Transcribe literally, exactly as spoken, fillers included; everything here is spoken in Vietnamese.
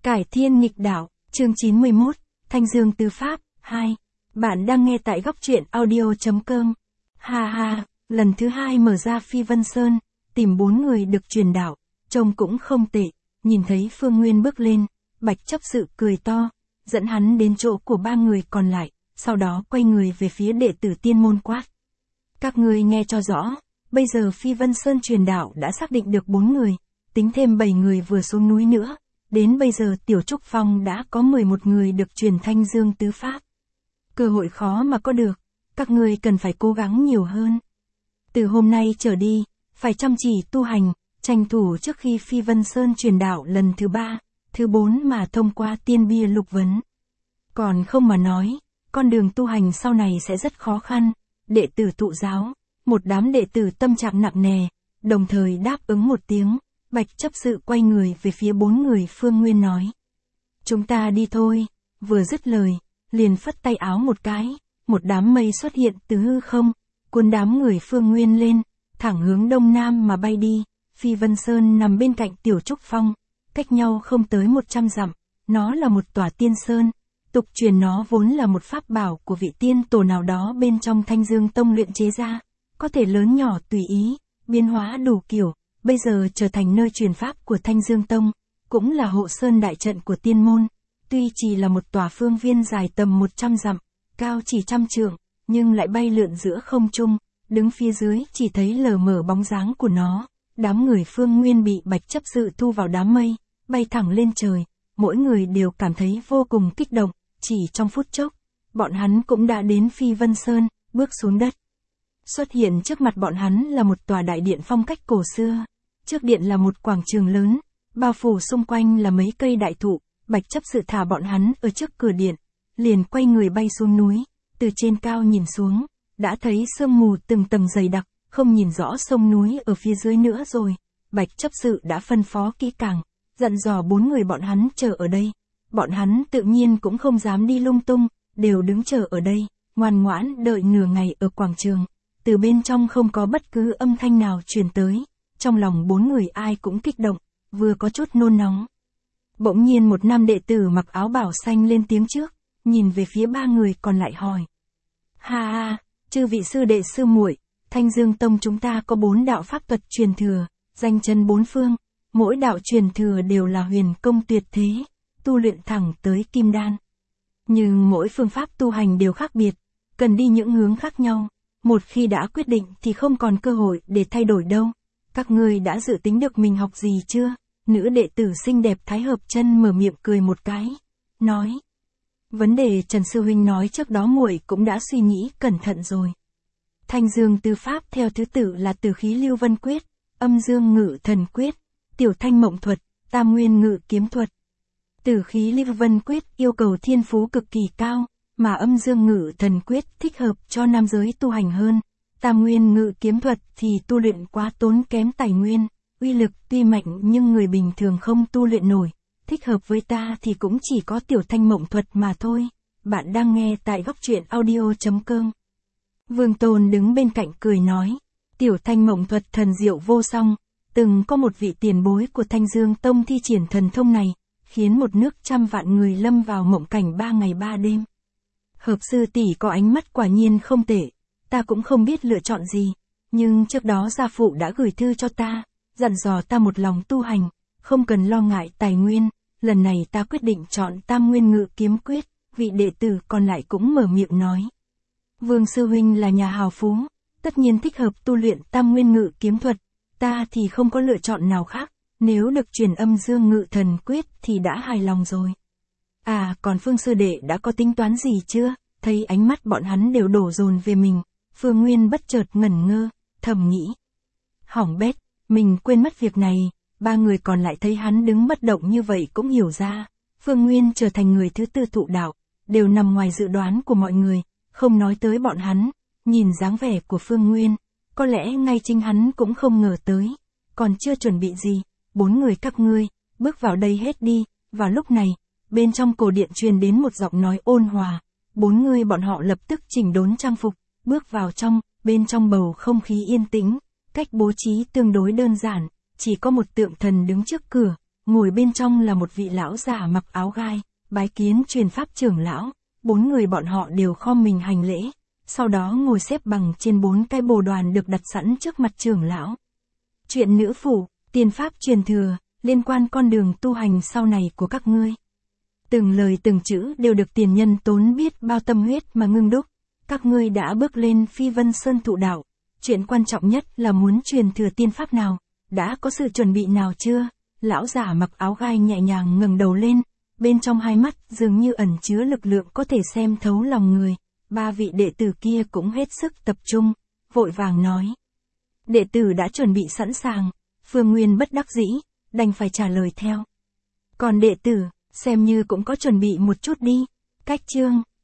Cải thiên nghịch đạo, chương chín mươi mốt, Thanh Dương Tứ Pháp, hai. Bạn đang nghe tại góc truyện audio.com. Ha ha, lần thứ hai mở ra Phi Vân Sơn, tìm bốn người được truyền đạo, trông cũng không tệ, nhìn thấy Phương Nguyên bước lên, Bạch chấp sự cười to, dẫn hắn đến chỗ của ba người còn lại, sau đó quay người về phía đệ tử tiên môn quát. Các ngươi nghe cho rõ, bây giờ Phi Vân Sơn truyền đạo đã xác định được bốn người, tính thêm bảy người vừa xuống núi nữa. Đến bây giờ Tiểu Trúc Phong đã có mười một người được truyền Thanh Dương Tứ Pháp. Cơ hội khó mà có được, các ngươi cần phải cố gắng nhiều hơn. Từ hôm nay trở đi, phải chăm chỉ tu hành, tranh thủ trước khi Phi Vân Sơn truyền đạo lần thứ ba, thứ bốn mà thông qua tiên bia lục vấn. Còn không mà nói, con đường tu hành sau này sẽ rất khó khăn. Đệ tử thụ giáo, một đám đệ tử tâm trạng nặng nề, đồng thời đáp ứng một tiếng. Bạch chấp sự quay người về phía bốn người Phương Nguyên nói. Chúng ta đi thôi, vừa dứt lời, liền phất tay áo một cái, một đám mây xuất hiện từ hư không, cuốn đám người Phương Nguyên lên, thẳng hướng đông nam mà bay đi. Phi Vân Sơn nằm bên cạnh Tiểu Trúc Phong, cách nhau không tới một trăm dặm, nó là một tòa tiên sơn, tục truyền nó vốn là một pháp bảo của vị tiên tổ nào đó bên trong Thanh Dương Tông luyện chế ra, có thể lớn nhỏ tùy ý, biến hóa đủ kiểu. Bây giờ trở thành nơi truyền pháp của Thanh Dương Tông, cũng là hộ sơn đại trận của tiên môn. Tuy chỉ là một tòa phương viên dài tầm một trăm dặm, cao chỉ trăm trượng, nhưng lại bay lượn giữa không trung, đứng phía dưới chỉ thấy lờ mờ bóng dáng của nó. Đám người Phương Nguyên bị Bạch chấp sự thu vào đám mây, bay thẳng lên trời, mỗi người đều cảm thấy vô cùng kích động, chỉ trong phút chốc, bọn hắn cũng đã đến Phi Vân Sơn, bước xuống đất. Xuất hiện trước mặt bọn hắn là một tòa đại điện phong cách cổ xưa. Trước điện là một quảng trường lớn, bao phủ xung quanh là mấy cây đại thụ. Bạch chấp sự thả bọn hắn ở trước cửa điện, liền quay người bay xuống núi, từ trên cao nhìn xuống, đã thấy sương mù từng tầng dày đặc, không nhìn rõ sông núi ở phía dưới nữa rồi. Bạch chấp sự đã phân phó kỹ càng, dặn dò bốn người bọn hắn chờ ở đây. Bọn hắn tự nhiên cũng không dám đi lung tung, đều đứng chờ ở đây, ngoan ngoãn đợi nửa ngày ở quảng trường. Từ bên trong không có bất cứ âm thanh nào truyền tới. Trong lòng bốn người ai cũng kích động, vừa có chút nôn nóng. Bỗng nhiên một nam đệ tử mặc áo bảo xanh lên tiếng trước, nhìn về phía ba người còn lại hỏi. Ha ha, chư vị sư đệ sư muội, Thanh Dương Tông chúng ta có bốn đạo pháp thuật truyền thừa, danh chân bốn phương, mỗi đạo truyền thừa đều là huyền công tuyệt thế, tu luyện thẳng tới kim đan. Nhưng mỗi phương pháp tu hành đều khác biệt, cần đi những hướng khác nhau, một khi đã quyết định thì không còn cơ hội để thay đổi đâu. Các ngươi đã dự tính được mình học gì chưa? Nữ đệ tử xinh đẹp Thái Hợp Chân mở miệng cười một cái, nói. Vấn đề Trần Sư Huynh nói trước đó muội cũng đã suy nghĩ cẩn thận rồi. Thanh Dương Tứ Pháp theo thứ tự là Tử Khí Lưu Vân Quyết, Âm Dương Ngự Thần Quyết, Tiểu Thanh Mộng Thuật, Tam Nguyên Ngự Kiếm Thuật. Tử Khí Lưu Vân Quyết yêu cầu thiên phú cực kỳ cao, mà Âm Dương Ngự Thần Quyết thích hợp cho nam giới tu hành hơn. Tam Nguyên Ngự Kiếm Thuật thì tu luyện quá tốn kém tài nguyên, uy lực tuy mạnh nhưng người bình thường không tu luyện nổi, thích hợp với ta thì cũng chỉ có Tiểu Thanh Mộng Thuật mà thôi. Bạn đang nghe tại góc truyện audio.com. Vương Tôn đứng bên cạnh cười nói, Tiểu Thanh Mộng Thuật thần diệu vô song, từng có một vị tiền bối của Thanh Dương Tông thi triển thần thông này, khiến một nước trăm vạn người lâm vào mộng cảnh ba ngày ba đêm. Hợp sư tỷ có ánh mắt quả nhiên không tệ. Ta cũng không biết lựa chọn gì, nhưng trước đó gia phụ đã gửi thư cho ta, dặn dò ta một lòng tu hành, không cần lo ngại tài nguyên, lần này ta quyết định chọn Tam Nguyên Ngự Kiếm Quyết, vị đệ tử còn lại cũng mở miệng nói. Vương Sư Huynh là nhà hào phú, tất nhiên thích hợp tu luyện Tam Nguyên Ngự Kiếm Thuật, ta thì không có lựa chọn nào khác, nếu được truyền Âm Dương Ngự Thần Quyết thì đã hài lòng rồi. À, còn Phương Sư Đệ đã có tính toán gì chưa? Thấy ánh mắt bọn hắn đều đổ dồn về mình. Phương Nguyên bất chợt ngẩn ngơ, thầm nghĩ. Hỏng bét, mình quên mất việc này. Ba người còn lại thấy hắn đứng bất động như vậy cũng hiểu ra. Phương Nguyên trở thành người thứ tư thụ đạo, đều nằm ngoài dự đoán của mọi người, không nói tới bọn hắn. Nhìn dáng vẻ của Phương Nguyên, có lẽ ngay chính hắn cũng không ngờ tới. Còn chưa chuẩn bị gì, bốn người các ngươi, bước vào đây hết đi. Vào lúc này, bên trong cổ điện truyền đến một giọng nói ôn hòa. Bốn người bọn họ lập tức chỉnh đốn trang phục. Bước vào trong, bên trong bầu không khí yên tĩnh, cách bố trí tương đối đơn giản, chỉ có một tượng thần đứng trước cửa, ngồi bên trong là một vị lão già mặc áo gai, bái kiến truyền pháp trưởng lão, bốn người bọn họ đều khom mình hành lễ, sau đó ngồi xếp bằng trên bốn cái bồ đoàn được đặt sẵn trước mặt trưởng lão. Chuyện nữ phủ, tiên pháp truyền thừa, liên quan con đường tu hành sau này của các ngươi. Từng lời từng chữ đều được tiền nhân tốn biết bao tâm huyết mà ngưng đúc. Các ngươi đã bước lên Phi Vân Sơn thụ đạo. Chuyện quan trọng nhất là muốn truyền thừa tiên pháp nào, đã có sự chuẩn bị nào chưa? Lão giả mặc áo gai nhẹ nhàng ngẩng đầu lên, bên trong hai mắt dường như ẩn chứa lực lượng có thể xem thấu lòng người. Ba vị đệ tử kia cũng hết sức tập trung, vội vàng nói. Đệ tử đã chuẩn bị sẵn sàng, Phương Nguyên bất đắc dĩ, đành phải trả lời theo. Còn đệ tử, xem như cũng có chuẩn bị một chút đi. Cách chương